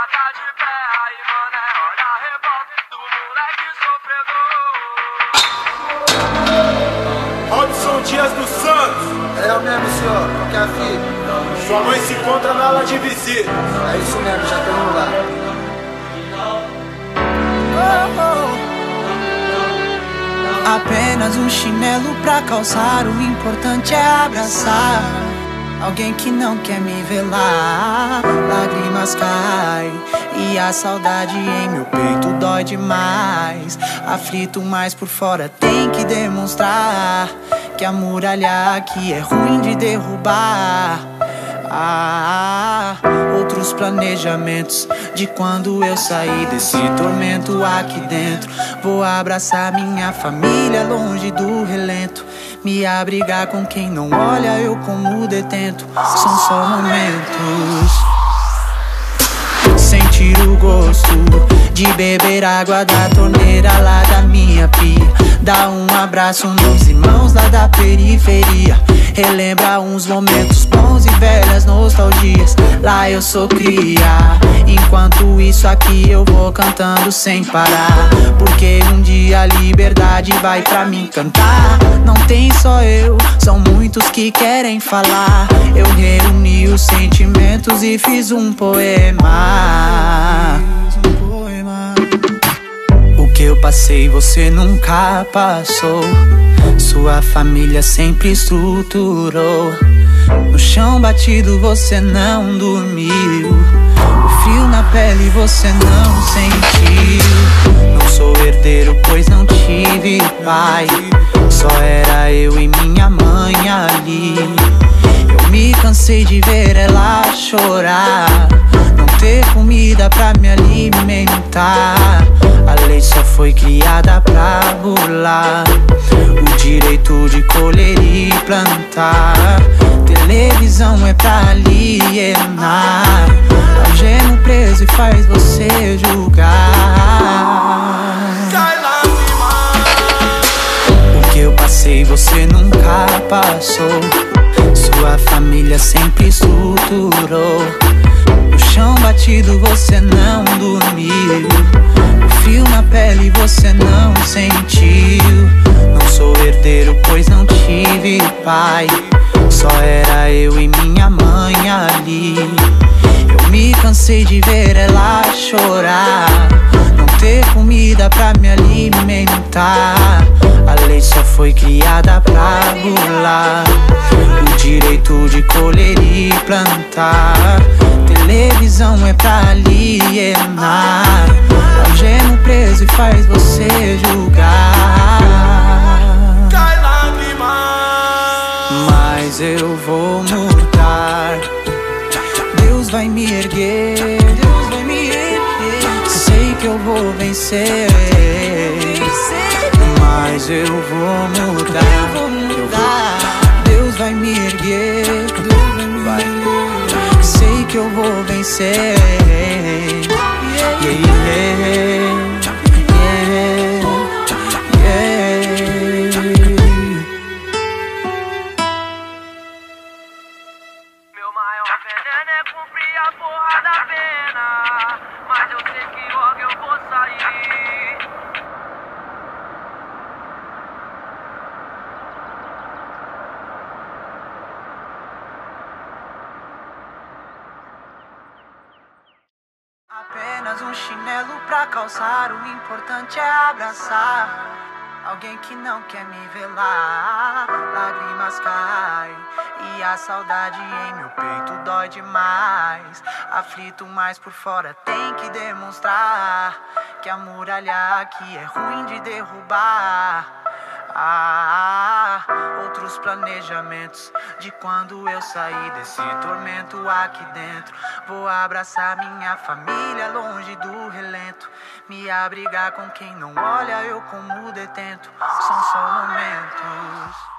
tá de pé, aí mano, olha a revolta do moleque sofredor. Robson Dias dos Santos. É o mesmo, senhor. Qual que é a fita? Sua mãe se encontra na ala de visita. É isso mesmo, já estamos lá. Apenas um chinelo pra calçar, o importante é abraçar alguém que não quer me velar. Lágrimas caem e a saudade em meu peito dói demais. Aflito, mas por fora tem que demonstrar que a muralha aqui é ruim de derrubar. Outros planejamentos de quando eu saí desse tormento aqui dentro. Vou abraçar minha família longe do relento, me abrigar com quem não olha eu como detento. São só momentos. Sentir o gosto de beber água da torneira lá da minha pia, dar um abraço nos irmãos lá da periferia, relembra uns momentos bons e velhas nostalgias. Lá eu sou cria, enquanto isso aqui eu vou cantando sem parar, porque um dia a liberdade vai pra mim cantar. Não tem só eu, são muitos que querem falar. Eu reuni os sentimentos e fiz um poema. O que eu passei você nunca passou, sua família sempre estruturou. No chão batido você não dormiu, o frio na pele você não sentiu. Não sou herdeiro pois não tive pai, só era eu e minha mãe ali. Eu me cansei de ver ela chorar, não ter comida pra me alimentar. A lei só foi criada pra burlar o direito de colher e plantar. Televisão é pra alienar, algema preso e faz você julgar. O que eu passei você nunca passou, sua família sempre estruturou. No chão batido você não dormiu, o fio na pele você não sentiu. Não sou herdeiro pois não tive pai, só era eu e minha mãe ali. Eu me cansei de ver ela chorar, não ter comida pra me alimentar. A lei só foi criada pra burlar o direito de colher e plantar. Televisão é pra alienar, algema preso e faz você julgar. Mas eu vou mudar, Deus vai me erguer, Deus vai me erguer. Sei que eu vou vencer, mas eu vou mudar, Deus vai me erguer, sei que eu vou vencer. Meu maior veneno é cumprir a porra da pena, mas eu sei que logo eu vou sair. Apenas um chinelo pra calçar, o importante é abraçar alguém que não quer me velar. Lágrimas caem e a saudade em meu peito dói demais. Aflito, mas por fora tem que demonstrar que a muralha aqui é ruim de derrubar. Outros planejamentos de quando eu saí desse tormento aqui dentro. Vou abraçar minha família longe do relento, me abrigar com quem não olha eu como detento. São só momentos.